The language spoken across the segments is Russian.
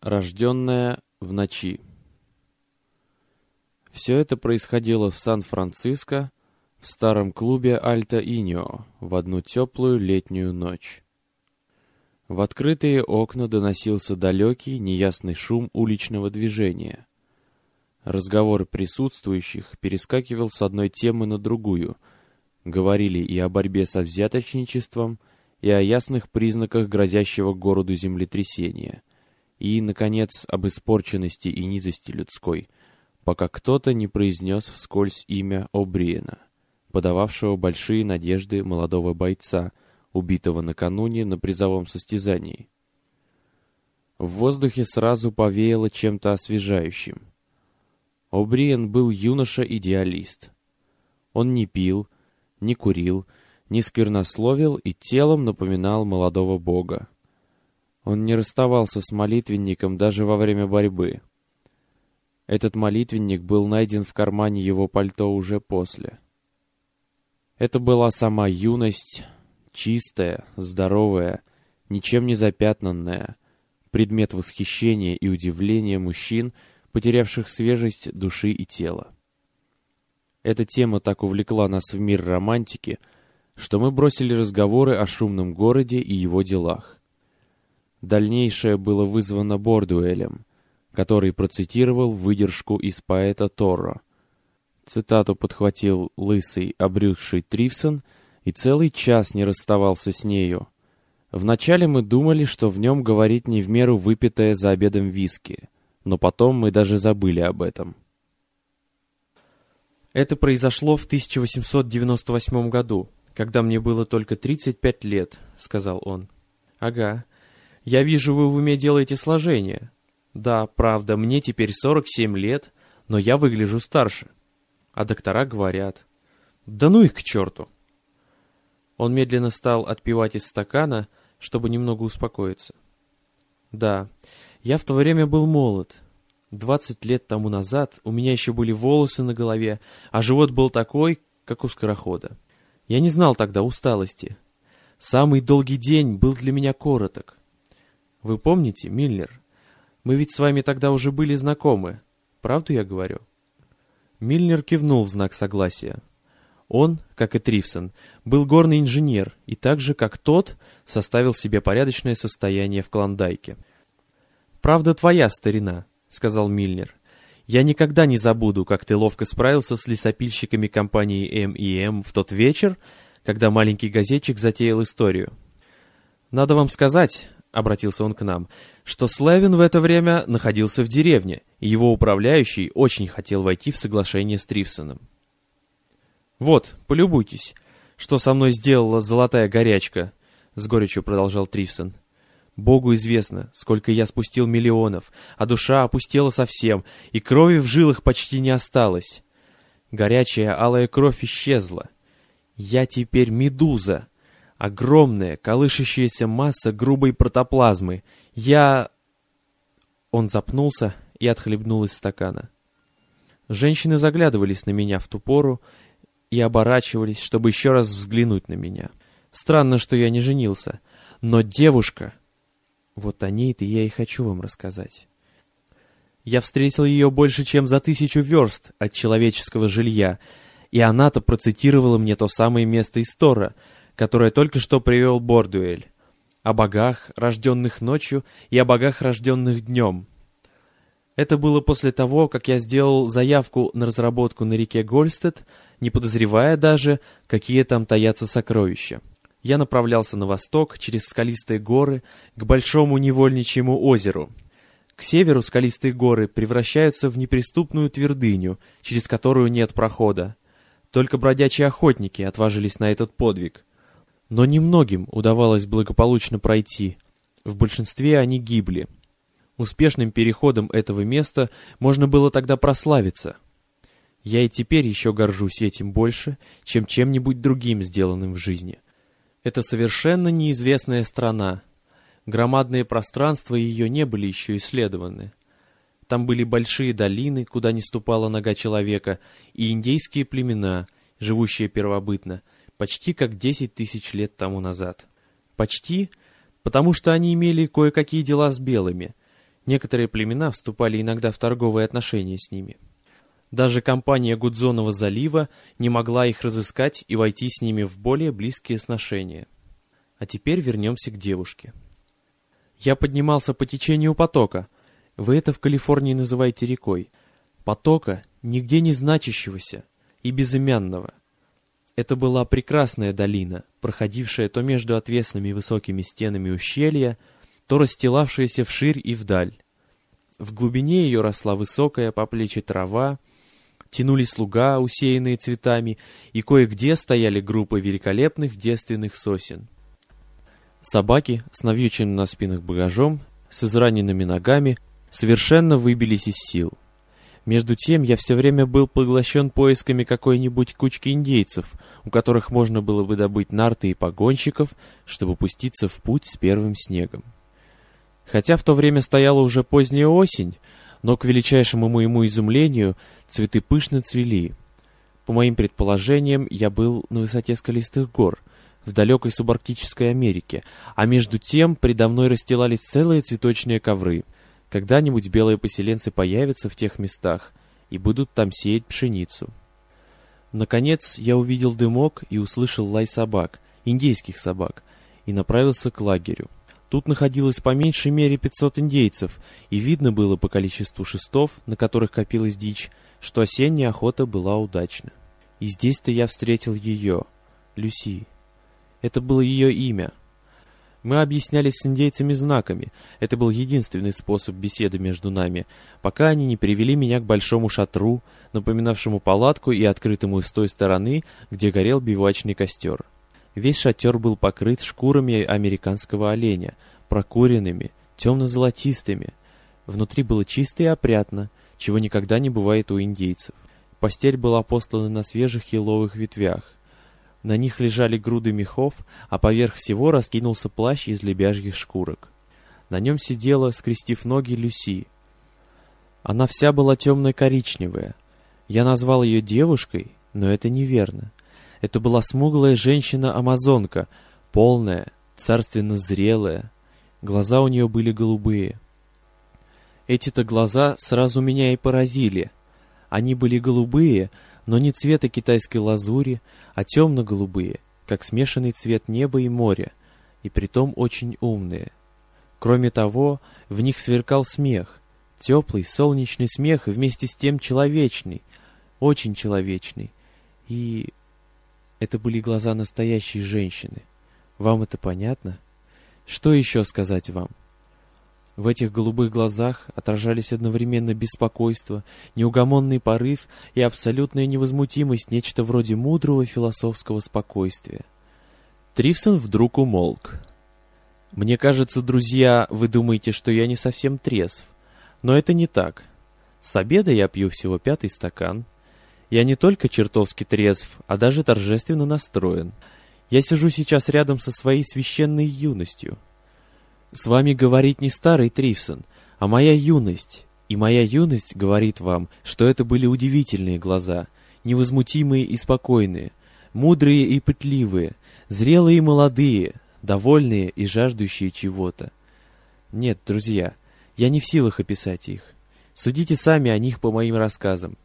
Рожденная в ночи. Все это происходило в Сан-Франциско, в старом клубе Альто-Иньо, в одну теплую летнюю ночь. В открытые окна доносился далекий, неясный шум уличного движения. Разговор присутствующих перескакивал с одной темы на другую. Говорили и о борьбе со взяточничеством, и о ясных признаках грозящего городу землетрясения, и, наконец, об испорченности и низости людской, пока кто-то не произнес вскользь имя О'Бриена, подававшего большие надежды молодого бойца, убитого накануне на призовом состязании. В воздухе сразу повеяло чем-то освежающим. О'Бриен был юноша-идеалист. Он не пил, не курил, не сквернословил и телом напоминал молодого бога. Он не расставался с молитвенником даже во время борьбы. Этот молитвенник был найден в кармане его пальто уже после. Это была сама юность, чистая, здоровая, ничем не запятнанная, предмет восхищения и удивления мужчин, потерявших свежесть души и тела. Эта тема так увлекла нас в мир романтики, что мы бросили разговоры о шумном городе и его делах. Дальнейшее было вызвано Бордуэлем, который процитировал выдержку из поэта Торро. Цитату подхватил лысый, обрюзгший Трифсон и целый час не расставался с нею. Вначале мы думали, что в нем говорит не в меру выпитое за обедом виски, но потом мы даже забыли об этом. Это произошло в 1898 году, когда мне было только 35 лет, сказал он. Ага. Я вижу, вы в уме делаете сложения. Да, правда, мне теперь 47 лет, но я выгляжу старше. А доктора говорят: да ну их к черту. Он медленно стал отпивать из стакана, чтобы немного успокоиться. Да, я в то время был молод. 20 лет тому назад у меня еще были волосы на голове, а живот был такой, как у скорохода. Я не знал тогда усталости. Самый долгий день был для меня короток. Вы помните, Миллер? Мы ведь с вами тогда уже были знакомы. Правду я говорю?» Миллер кивнул в знак согласия. Он, как и Трифсон, был горный инженер и так же, как тот, составил себе порядочное состояние в Клондайке. «Правда твоя, старина», — сказал Миллер. «Я никогда не забуду, как ты ловко справился с лесопильщиками компании М&М в тот вечер, когда маленький газетчик затеял историю. Надо вам сказать, — обратился он к нам, — что Слевин в это время находился в деревне, и его управляющий очень хотел войти в соглашение с Трифсоном. «Вот, полюбуйтесь, что со мной сделала золотая горячка», — с горечью продолжал Трифсон. «Богу известно, сколько я спустил миллионов, а душа опустела совсем, и крови в жилах почти не осталось. Горячая алая кровь исчезла. Я теперь медуза, огромная, колышащаяся масса грубой протоплазмы. Он запнулся и отхлебнул из стакана. Женщины заглядывались на меня в ту пору и оборачивались, чтобы еще раз взглянуть на меня. Странно, что я не женился. Но девушка... Вот о ней-то я и хочу вам рассказать. Я встретил ее больше, чем за 1000 верст от человеческого жилья, и она-то процитировала мне то самое место из Тора, которое только что привел Бордуэль, о богах, рожденных ночью, и о богах, рожденных днем. Это было после того, как я сделал заявку на разработку на реке Гольстед, не подозревая даже, какие там таятся сокровища. Я направлялся на восток, через скалистые горы, к большому невольничьему озеру. К северу скалистые горы превращаются в неприступную твердыню, через которую нет прохода. Только бродячие охотники отважились на этот подвиг. Но немногим удавалось благополучно пройти. В большинстве они гибли. Успешным переходом этого места можно было тогда прославиться. Я и теперь еще горжусь этим больше, чем чем-нибудь другим, сделанным в жизни. Это совершенно неизвестная страна. Громадные пространства ее не были еще исследованы. Там были большие долины, куда не ступала нога человека, и индейские племена, живущие первобытно, почти как 10 000 лет тому назад. Почти, потому что они имели кое-какие дела с белыми. Некоторые племена вступали иногда в торговые отношения с ними. Даже компания Гудзонова залива не могла их разыскать и войти с ними в более близкие сношения. А теперь вернемся к девушке. Я поднимался по течению потока. Вы это в Калифорнии называете рекой. Потока, нигде не значащегося и безымянного. Это была прекрасная долина, проходившая то между отвесными высокими стенами ущелья, то расстилавшаяся вширь и вдаль. В глубине ее росла высокая по плечи трава, тянулись луга, усеянные цветами, и кое-где стояли группы великолепных девственных сосен. Собаки с навьюченным на спинах багажом, с израненными ногами, совершенно выбились из сил. Между тем я все время был поглощен поисками какой-нибудь кучки индейцев, у которых можно было бы добыть нарты и погонщиков, чтобы пуститься в путь с первым снегом. Хотя в то время стояла уже поздняя осень, но, к величайшему моему изумлению, цветы пышно цвели. По моим предположениям, я был на высоте скалистых гор, в далекой субарктической Америке, а между тем предо мной расстилались целые цветочные ковры. Когда-нибудь белые поселенцы появятся в тех местах и будут там сеять пшеницу. Наконец я увидел дымок и услышал лай собак, индейских собак, и направился к лагерю. Тут находилось по меньшей мере 500 индейцев, и видно было по количеству шестов, на которых копилась дичь, что осенняя охота была удачна. И здесь-то я встретил ее, Люси. Это было ее имя. Мы объяснялись с индейцами знаками. Это был единственный способ беседы между нами, пока они не привели меня к большому шатру, напоминавшему палатку и открытому с той стороны, где горел бивуачный костер. Весь шатер был покрыт шкурами американского оленя, прокуренными, темно-золотистыми. Внутри было чисто и опрятно, чего никогда не бывает у индейцев. Постель была постлана на свежих еловых ветвях. На них лежали груды мехов, а поверх всего раскинулся плащ из лебяжьих шкурок. На нем сидела, скрестив ноги, Люси. Она вся была темно-коричневая. Я назвал ее девушкой, но это неверно. Это была смуглая женщина-амазонка, полная, царственно зрелая. Глаза у нее были голубые. Эти-то глаза сразу меня и поразили. Они были голубые, но не цвета китайской лазури, а темно-голубые, как смешанный цвет неба и моря, и притом очень умные. Кроме того, в них сверкал смех, теплый, солнечный смех и вместе с тем человечный, очень человечный. И это были глаза настоящей женщины. Вам это понятно? Что еще сказать вам? В этих голубых глазах отражались одновременно беспокойство, неугомонный порыв и абсолютная невозмутимость, нечто вроде мудрого философского спокойствия. Трифсон вдруг умолк. «Мне кажется, друзья, вы думаете, что я не совсем трезв. Но это не так. С обеда я пью всего 5-й стакан. Я не только чертовски трезв, а даже торжественно настроен. Я сижу сейчас рядом со своей священной юностью. С вами говорит не старый Трифсон, а моя юность. И моя юность говорит вам, что это были удивительные глаза, невозмутимые и спокойные, мудрые и пытливые, зрелые и молодые, довольные и жаждущие чего-то. Нет, друзья, я не в силах описать их. Судите сами о них по моим рассказам».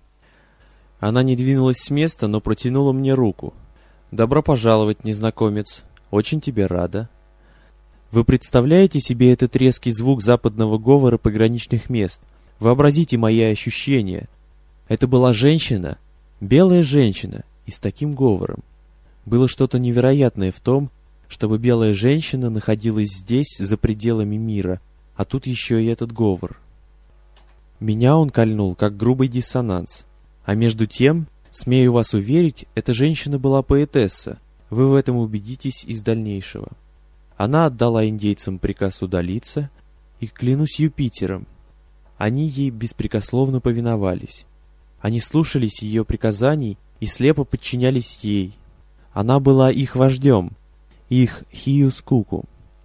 Она не двинулась с места, но протянула мне руку. «Добро пожаловать, незнакомец. Очень тебе рада». Вы представляете себе этот резкий звук западного говора пограничных мест? Вообразите мои ощущения. Это была женщина, белая женщина, и с таким говором. Было что-то невероятное в том, чтобы белая женщина находилась здесь, за пределами мира, а тут еще и этот говор. Меня он кольнул, как грубый диссонанс. А между тем, смею вас уверить, эта женщина была поэтесса. Вы в этом убедитесь из дальнейшего. Она отдала индейцам приказ удалиться, и, клянусь Юпитером, они ей беспрекословно повиновались. Они слушались ее приказаний и слепо подчинялись ей. Она была их вождем, их Хиюскуку.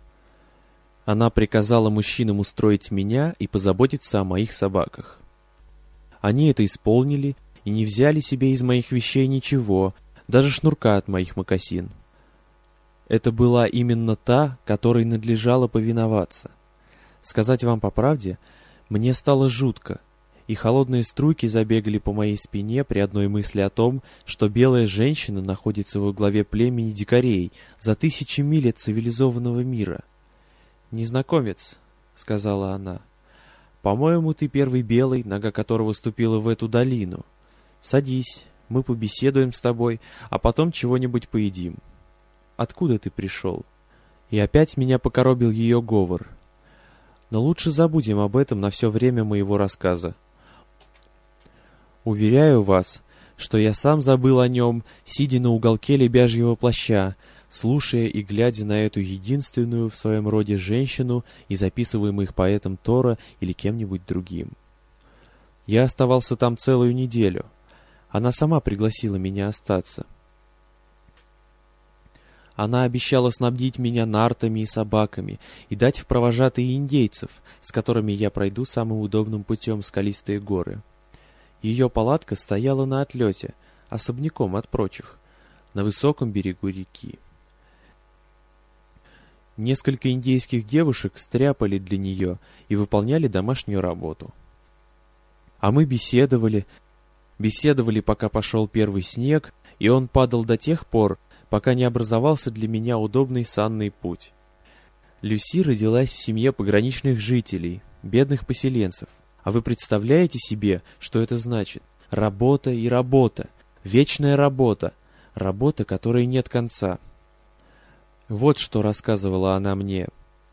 Она приказала мужчинам устроить меня и позаботиться о моих собаках. Они это исполнили и не взяли себе из моих вещей ничего, даже шнурка от моих мокасин. Это была именно та, которой надлежало повиноваться. Сказать вам по правде, Мне стало жутко, и холодные струйки забегали по моей спине при одной мысли о том, что белая женщина находится во главе племени дикарей за 1000 миль от цивилизованного мира. «Незнакомец», — сказала она, — «по-моему, ты первый белый, нога которого ступила в эту долину. Садись, мы побеседуем с тобой, а потом чего-нибудь поедим. Откуда ты пришел?» И опять меня покоробил ее говор. Но лучше забудем об этом на все время моего рассказа. Уверяю вас, что я сам забыл о нем, сидя на уголке лебяжьего плаща, слушая и глядя на эту единственную в своем роде женщину из записываемых поэтом Тора или кем-нибудь другим. Я оставался там целую неделю. Она сама пригласила меня остаться. Она обещала снабдить меня нартами и собаками и дать в провожатые индейцев, с которыми я пройду самым удобным путем скалистые горы. Ее палатка стояла на отлете, особняком от прочих, на высоком берегу реки. Несколько индейских девушек стряпали для нее и выполняли домашнюю работу. А мы беседовали, пока пошел первый снег, и он падал до тех пор, пока не образовался для меня удобный санный путь. Люси родилась в семье пограничных жителей, бедных поселенцев. А вы представляете себе, что это значит? Работа и работа, вечная работа, работа, которой нет конца. Вот что рассказывала она мне.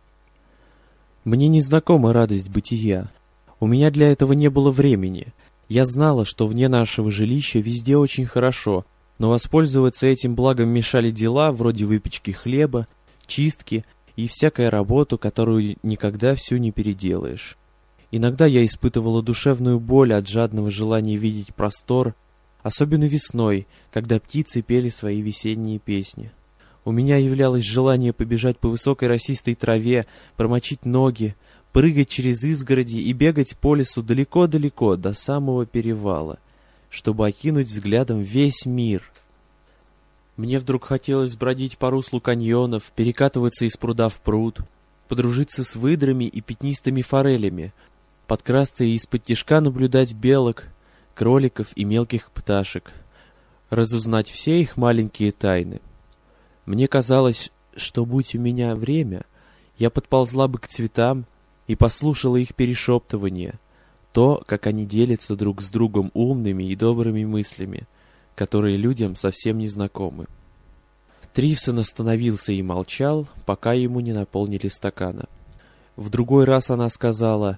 Мне незнакома радость бытия. У меня для этого не было времени. Я знала, что вне нашего жилища везде очень хорошо, но воспользоваться этим благом мешали дела вроде выпечки хлеба, чистки и всякая работа, которую никогда всю не переделаешь. Иногда я испытывала душевную боль от жадного желания видеть простор, особенно весной, когда птицы пели свои весенние песни. У меня являлось желание побежать по высокой росистой траве, промочить ноги, прыгать через изгороди и бегать по лесу далеко-далеко до самого перевала, чтобы окинуть взглядом весь мир. Мне вдруг хотелось бродить по руслу каньонов, перекатываться из пруда в пруд, подружиться с выдрами и пятнистыми форелями, подкрасться и из-под тишка наблюдать белок, кроликов и мелких пташек, разузнать все их маленькие тайны. Мне казалось, что, будь у меня время, я подползла бы к цветам и послушала их перешептывание, то, как они делятся друг с другом умными и добрыми мыслями, которые людям совсем не знакомы. Тривсон остановился и молчал, пока ему не наполнили стакана. В другой раз она сказала: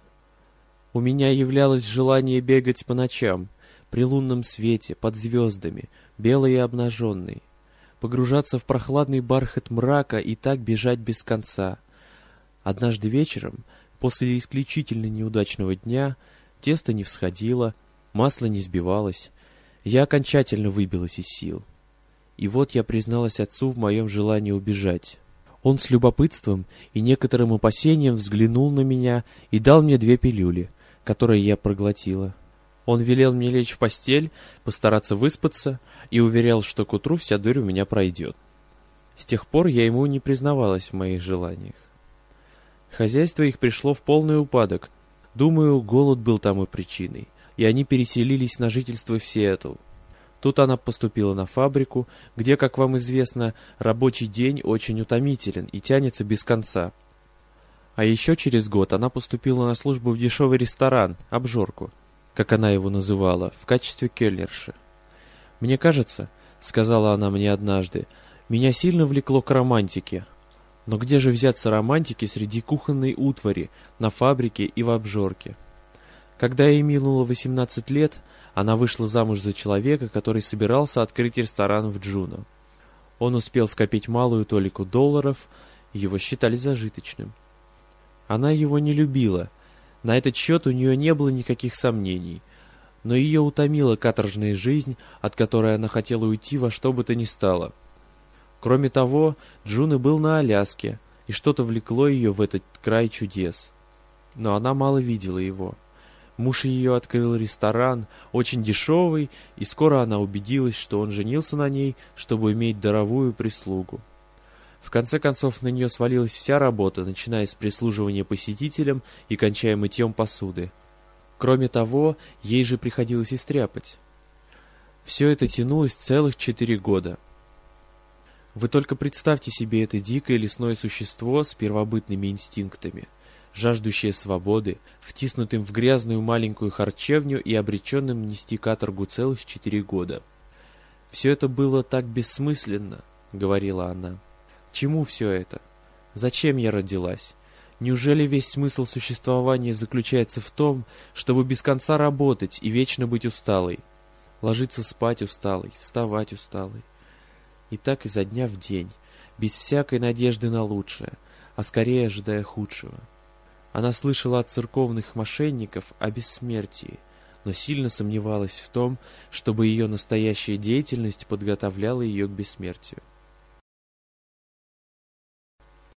«У меня являлось желание бегать по ночам, при лунном свете, под звездами, белой и обнаженной, погружаться в прохладный бархат мрака и так бежать без конца. Однажды вечером, после исключительно неудачного дня, тесто не всходило, масло не сбивалось, я окончательно выбилась из сил. И вот я призналась отцу в моем желании убежать. Он с любопытством и некоторым опасением взглянул на меня и дал мне 2 пилюли, которые я проглотила. Он велел мне лечь в постель, постараться выспаться и уверял, что к утру вся дурь у меня пройдет. С тех пор я ему не признавалась в моих желаниях. Хозяйство их пришло в полный упадок. Думаю, голод был тому причиной, и они переселились на жительство в Сиэтл. Тут она поступила на фабрику, где, как вам известно, рабочий день очень утомителен и тянется без конца. А еще через год она поступила на службу в дешевый ресторан, обжорку, как она его называла, в качестве кельнерши. «Мне кажется, — сказала она мне однажды, — меня сильно влекло к романтике. Но где же взяться романтики среди кухонной утвари, на фабрике и в обжорке?» Когда ей минуло 18 лет, она вышла замуж за человека, который собирался открыть ресторан в Джуно. Он успел скопить малую толику долларов, его считали зажиточным. Она его не любила, на этот счет у нее не было никаких сомнений, но ее утомила каторжная жизнь, от которой она хотела уйти во что бы то ни стало. Кроме того, Джуно был на Аляске, и что-то влекло ее в этот край чудес. Но она мало видела его. Муж ее открыл ресторан, очень дешевый, и скоро она убедилась, что он женился на ней, чтобы иметь даровую прислугу. В конце концов, на нее свалилась вся работа, начиная с прислуживания посетителям и кончая мытьем посуды. Кроме того, ей же приходилось и стряпать. Все это тянулось целых 4 года. Вы только представьте себе это дикое лесное существо с первобытными инстинктами, жаждущее свободы, втиснутым в грязную маленькую харчевню и обреченным нести каторгу целых 4 года. «Все это было так бессмысленно», — говорила она. «Чему все это? Зачем я родилась? Неужели весь смысл существования заключается в том, чтобы без конца работать и вечно быть усталой? Ложиться спать усталой, вставать усталой. И так изо дня в день, без всякой надежды на лучшее, а скорее ожидая худшего». Она слышала от церковных мошенников о бессмертии, но сильно сомневалась в том, чтобы ее настоящая деятельность подготовляла ее к бессмертию.